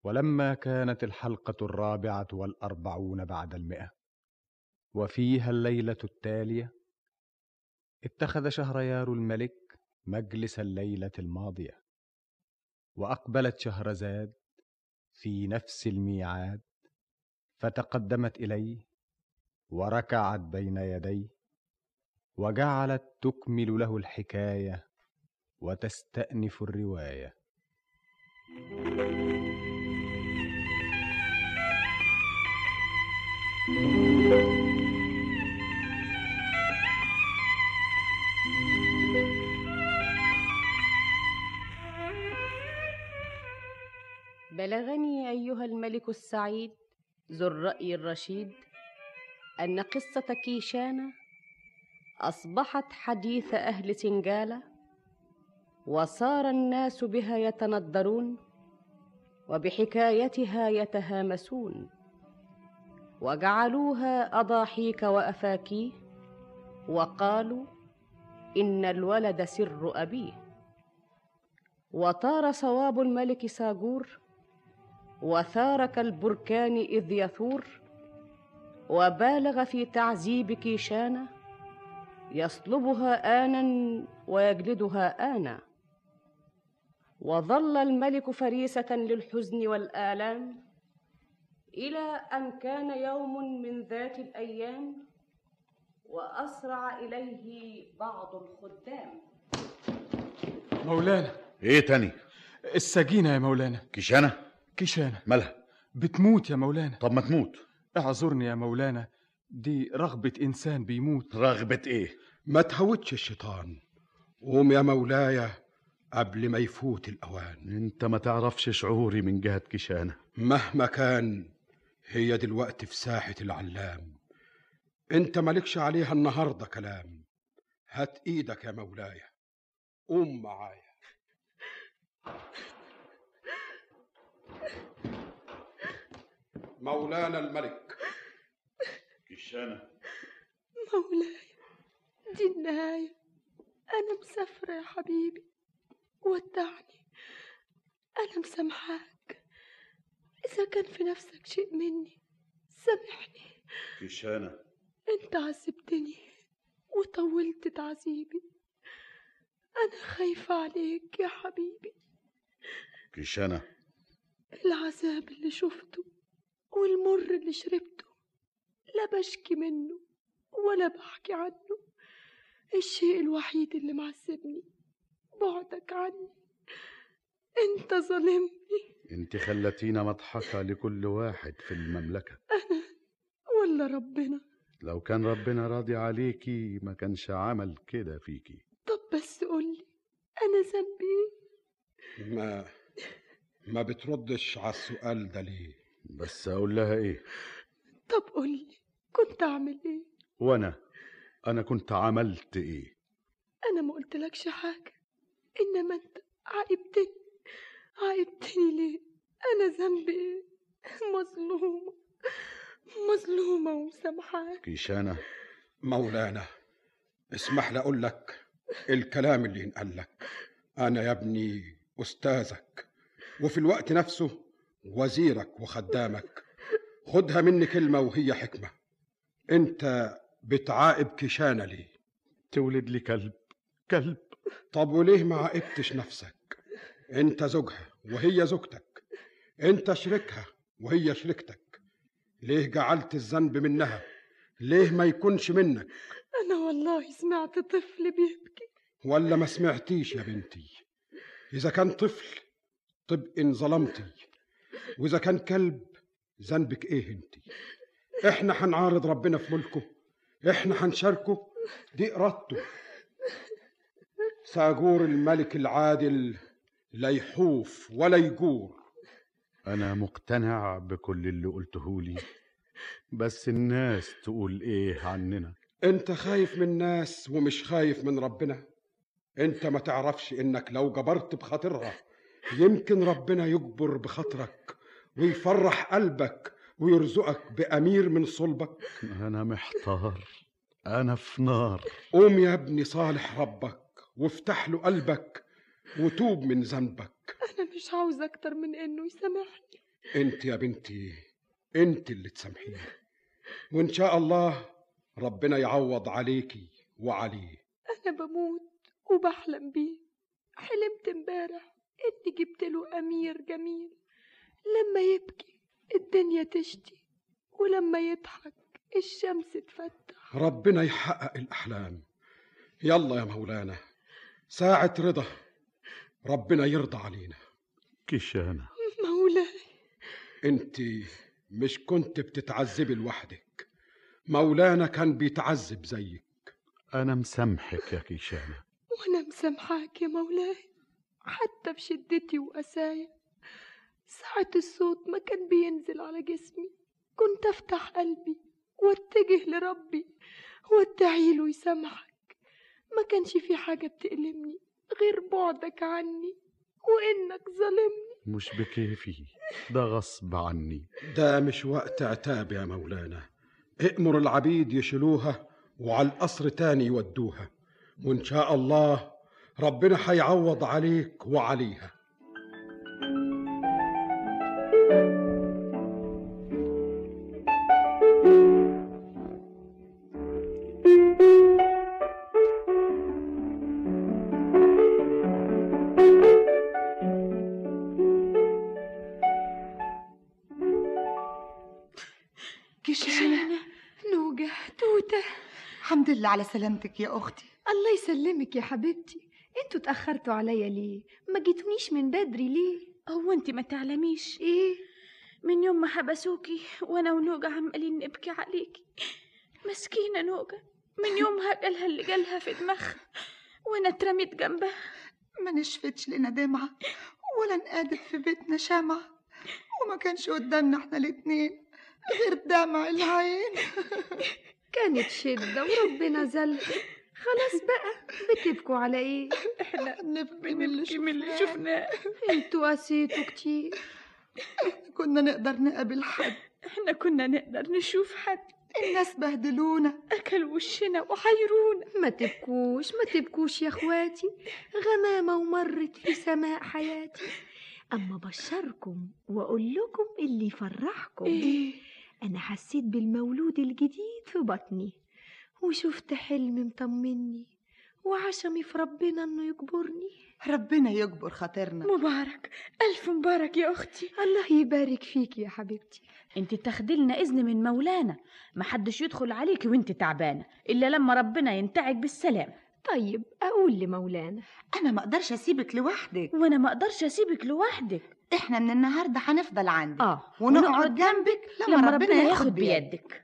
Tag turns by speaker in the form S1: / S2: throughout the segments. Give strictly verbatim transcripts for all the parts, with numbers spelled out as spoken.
S1: ولما كانت الحلقة الرابعة والأربعون بعد المئة وفيها الليلة التالية، اتخذ شهريار الملك مجلس الليلة الماضية، وأقبلت شهرزاد في نفس الميعاد، فتقدمت إليه وركعت بين يديه، وجعلت تكمل له الحكاية وتستأنف الرواية.
S2: بلغني أيها الملك السعيد ذو الرأي الرشيد أن قصة كيشانة أصبحت حديث أهل سنجالة، وصار الناس بها يتندرون وبحكايتها يتهامسون، وجعلوها أضاحيك وأفاكيه، وقالوا إن الولد سر أبيه. وطار صواب الملك ساجور، وثار كالبركان إذ يثور، وبالغ في تعذيب كيشانة، يصلبها آنا ويجلدها آنا. وظل الملك فريسة للحزن والآلام، إلى أن كان يوم من ذات الأيام، وأسرع إليه بعض الخدام.
S3: مولانا.
S4: ايه تاني؟
S3: السجينة يا مولانا.
S4: كيشانة؟
S3: كيشانة
S4: مالها؟
S3: بتموت يا مولانا.
S4: طب ما تموت.
S3: اعذرني يا مولانا، دي رغبة إنسان بيموت.
S4: رغبة ايه؟
S5: ما تهوتش الشيطان، قوم يا مولاي قبل ما يفوت الأوان.
S4: انت ما تعرفش شعوري من جهة كيشانة.
S5: مهما كان هي دلوقتي في ساحة العلام، انت مالكش عليها النهاردة كلام. هات ايدك يا مولاي، قوم معايا. مولانا الملك.
S4: كيشانة.
S6: مولاي، دي النهاية. أنا مسافرة يا حبيبي، ودعني. أنا مسامحاك، إذا كان في نفسك شيء مني سامحني.
S4: كيشانة،
S6: أنت عذبتني وطولت تعذيبي، أنا خايفة عليك يا حبيبي.
S4: كيشانة،
S6: العذاب اللي شفته والمر اللي شربته لا بشكي منه ولا بحكي عنه. الشيء الوحيد اللي معذبني بعدك عني. انت ظالمني.
S4: انت خلتينا مضحكة لكل واحد في المملكة.
S6: انا ولا ربنا؟
S4: لو كان ربنا راضي عليكي ما كانش عمل كده فيكي.
S6: طب بس قولي، انا ذنبي ايه؟
S5: ما ما بتردش على السؤال ده ليه؟
S4: بس اقول لها ايه؟
S6: طب قولي، كنت اعمل ايه؟
S4: وانا انا كنت عملت ايه؟
S6: انا ما قلتلكش حاجة، انما انت عاقبتني. عاقبتني ليه؟ انا ذنبي ايه؟ مظلومة مظلومة ومسامحاك.
S4: كيشانة.
S5: مولانا اسمح لي اقول لك الكلام اللي ينقال لك. انا يا ابني استاذك، وفي الوقت نفسه وزيرك وخدامك. خدها مني كلمة وهي حكمة. انت بتعاقب كيشانة ليه؟
S4: تولد لي كلب. كلب.
S5: طب وليه ما عاقبتش نفسك؟ انت زوجها وهي زوجتك، انت شريكها وهي شريكتك. ليه جعلت الذنب منها؟ ليه ما يكونش منك؟
S6: انا والله سمعت طفل بيبكي.
S5: ولا ما سمعتيش يا بنتي؟ اذا كان طفل تبقى انظلمتي، واذا كان كلب ذنبك ايه انت؟ احنا هنعارض ربنا في ملكه؟ احنا هنشاركه؟ دي ارادته. ساجور الملك العادل لا يحوف ولا يجور.
S4: انا مقتنع بكل اللي قلته لي، بس الناس تقول ايه عننا؟
S5: انت خايف من الناس ومش خايف من ربنا. انت ما تعرفش انك لو جبرت بخاطرها يمكن ربنا يجبر بخاطرك ويفرح قلبك ويرزقك بأمير من صلبك.
S4: انا محتار، انا في نار.
S5: قوم يا ابني صالح ربك وافتح له قلبك وتوب من ذنبك.
S6: أنا مش عاوزة أكتر من إنه يسامحني.
S5: انت يا بنتي انت اللي تسامحيه، وان شاء الله ربنا يعوض عليكي وعليه.
S6: أنا بموت وبحلم بيه. حلمت امبارح إني جبت له أمير جميل، لما يبكي الدنيا تشتي، ولما يضحك الشمس تفتح.
S5: ربنا يحقق الأحلام. يلا يا مولانا، ساعة رضا، ربنا يرضى علينا.
S4: كيشانة
S6: مولاي،
S5: انت مش كنت بتتعذبي لوحدك، مولانا كان بيتعذب زيك.
S4: أنا مسامحك يا كيشانة.
S6: وأنا مسامحاك يا مولاي، حتى بشدتي وقسايا. ساعة الصوت ما كان بينزل على جسمي كنت أفتح قلبي واتجه لربي وادعيله يسامحك. ما كانش في حاجة بتألمني غير بعدك عني وإنك ظالمني.
S4: مش بكيفي، ده غصب عني.
S5: ده مش وقت عتاب يا مولانا، ائمر العبيد يشيلوها وعلى القصر تاني يودوها، وإن شاء الله ربنا هيعوض عليك وعليها.
S6: كيشانة، نوجة، توتة،
S7: الحمد لله على سلامتك يا أختي.
S6: الله يسلمك يا حبيبتي. انتوا اتأخرتوا عليا ليه؟ ما جيتونيش من بدري ليه؟
S2: هو انت ما تعلميش
S6: ايه؟
S2: من يوم ما حبسوكي وانا ونوجة عمالين نبكي عليكي. مسكينة نوجة، من يومها جالها اللي جالها في دماغها وانا اترميت جنبها.
S7: ما نشفتش لنا دمعة ولا نقادت في بيتنا شمعة، وما كانش قدامنا احنا الاتنين غير دمع العين.
S6: كانت شدة وربنا زل. خلاص بقى، بتبكوا على ايه؟
S2: احنا
S7: نبكي من اللي
S2: من اللي شفناه.
S6: انتوا قاسيتوا كتير.
S7: كنا نقدر نقابل حد،
S2: احنا كنا نقدر نشوف حد.
S7: الناس بهدلونا،
S2: اكل وشنا وحيرونا.
S6: ما تبكوش ما تبكوش يا اخواتي، غمامة ومرت في سماء حياتي. اما بشركم واقول لكم اللي يفرحكم.
S2: إيه؟
S6: انا حسيت بالمولود الجديد في بطني، وشفت حلم مطمني، وعشمي في ربنا انه يجبرني.
S7: ربنا يجبر خاطرنا.
S2: مبارك، الف مبارك يا اختي.
S6: الله يبارك فيك يا حبيبتي.
S2: انت تاخدي لنا اذن من مولانا، محدش يدخل عليكي وانت تعبانه الا لما ربنا ينتعك بالسلام.
S6: طيب اقول لمولانا.
S7: انا ما اقدرش اسيبك لوحدك،
S2: وانا ما اقدرش اسيبك لوحدك.
S7: احنا من النهارده هنفضل عندك
S2: اه
S7: ونقعد جنبك لما, لما ربنا, ربنا ياخد بيدك, بيدك.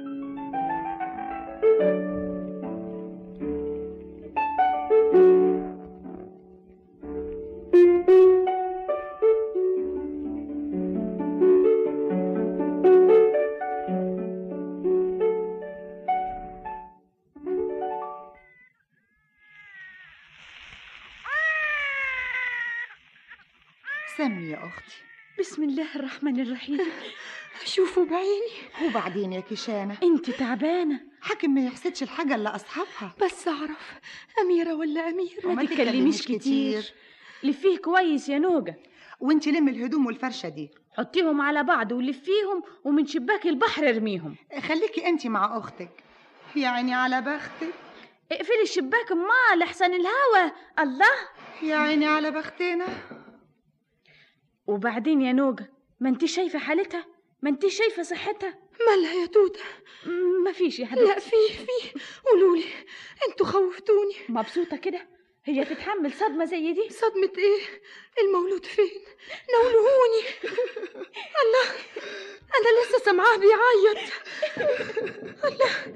S7: سمي يا أختي.
S2: بسم الله الرحمن الرحيم.
S6: أشوفه بعيني.
S7: وبعدين يا كيشانة،
S2: انت تعبانة.
S7: حاكم ما يحسدش الحاجة اللي أصحابها.
S6: بس أعرف أميرة ولا أمير.
S2: ما تتكلميش كتير, كتير. لفيه كويس يا نوجة.
S7: وانت لم الهدوم والفرشة دي،
S2: حطيهم على بعض ولفيهم، ومن شباك البحر ارميهم.
S7: خليكي انت مع أختك. يعني على بختك.
S2: اقفلي الشباك امال احسن الهوا. الله،
S7: يعني على بختنا.
S2: وبعدين يا نوجة، ما انت شايفة حالتها، ما انت شايفة صحتها.
S6: مالها يا توتة؟
S2: ما فيش يا حبيبتي.
S6: لا في في قولولي، انتوا خوفتوني.
S2: مبسوطة كده؟ هي تتحمل صدمة زي دي؟
S6: صدمة ايه؟ المولود فين؟ نولهوني. الله، انا لسه سامعاه بيعيط. الله.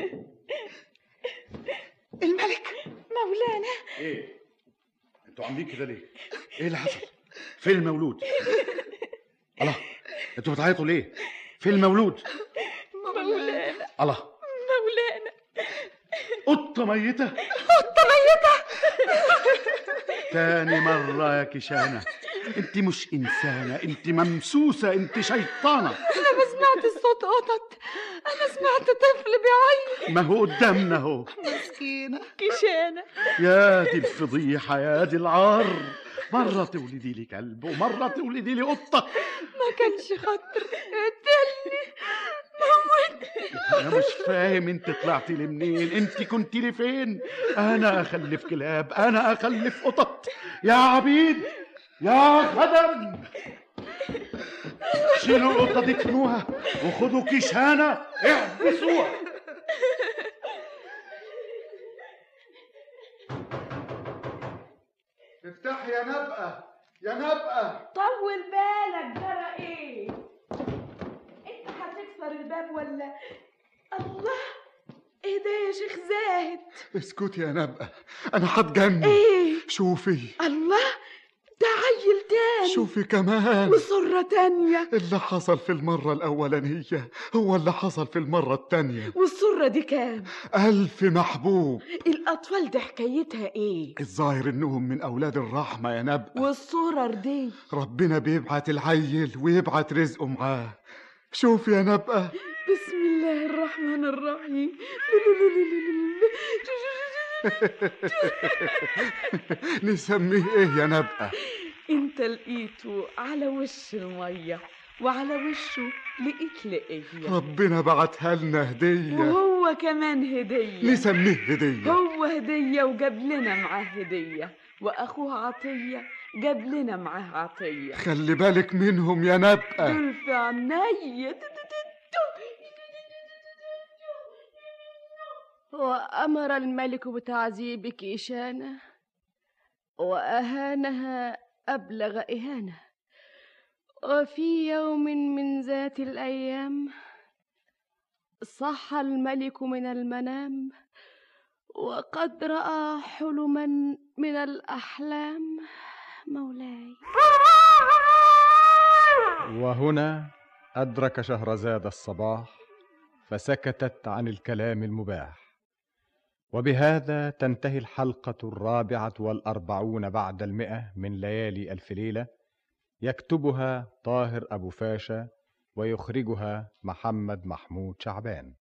S7: الملك
S2: مولانا.
S4: ايه انتوا عاملين كده ليه؟ ايه اللي حصل؟ فين المولود؟ الله، انتوا بتعيطوا ليه؟ فين المولود؟
S2: مولانا.
S4: الله،
S2: مولانا.
S4: قطة ميتة.
S6: قطة ميتة.
S4: تاني مرة يا كيشانة، انت مش انسانة، انت ممسوسة، انت شيطانة.
S6: انا ما سمعتش سمعت الصوت قطط، أنا سمعت طفل بيعيط.
S4: ما هو قدامنا اهو.
S7: مسكينة
S2: كشانة.
S4: يا دي الفضيحة، يا دي العار. مرة تولدي لي كلب ومرة تولدي لي قطة.
S6: ما كانش خطر، قتلني، موتني.
S4: أنا مش فاهم أنت طلعتي لي منين، أنت كنتي لي فين؟ أنا أخلف كلاب، أنا أخلف قطط. يا عبيد، يا خدم، شيلوا القطة دي ادفنوها وخدوا كيشانة احبسوها. افتح يا نبقى، يا نبقى.
S2: طول بالك، جرى ايه؟ انت هتكسر الباب ولا؟ الله، ايه ده يا شيخ زاهد؟
S4: اسكتي يا نبقى، أنا هتجنن.
S2: ايه؟
S4: شوفي.
S2: الله، ده عيل تاني.
S4: شوفي كمان.
S2: وصرة تانية.
S4: اللي حصل في المرة الأولانية هو اللي حصل في المرة التانية.
S2: والصرة دي كام؟
S4: ألف محبوب.
S2: الأطفال دي حكايتها ايه؟
S4: الظاهر إنهم من أولاد الرحمة يا نبقى.
S2: والصرر دي؟
S4: ربنا بيبعت العيل ويبعت رزقه معاه. شوف يا نبقى.
S2: بسم الله الرحمن الرحيم.
S4: نسميه ايه يا نبقى؟
S2: انت لقيته على وش المية وعلى وشه لقيت لقية.
S4: ربنا بعتها لنا هدية.
S2: وهو كمان هدية.
S4: نسميه هدية.
S2: هو هدية وجاب لنا معاه هدية، وأخوه عطية جاب لنا معاه عطية.
S4: خلي بالك منهم يا نبقى.
S2: دول في عيني.
S6: وأمر الملك بتعذيب كيشانة وأهانها أبلغ إهانة. وفي يوم من ذات الأيام صح الملك من المنام، وقد رأى حلما من الأحلام. مولاي.
S1: وهنا أدرك شهرزاد الصباح فسكتت عن الكلام المباح. وبهذا تنتهي الحلقة الرابعة والأربعون بعد المئة من ليالي ألف ليلة، يكتبها طاهر أبو فاشا ويخرجها محمد محمود شعبان.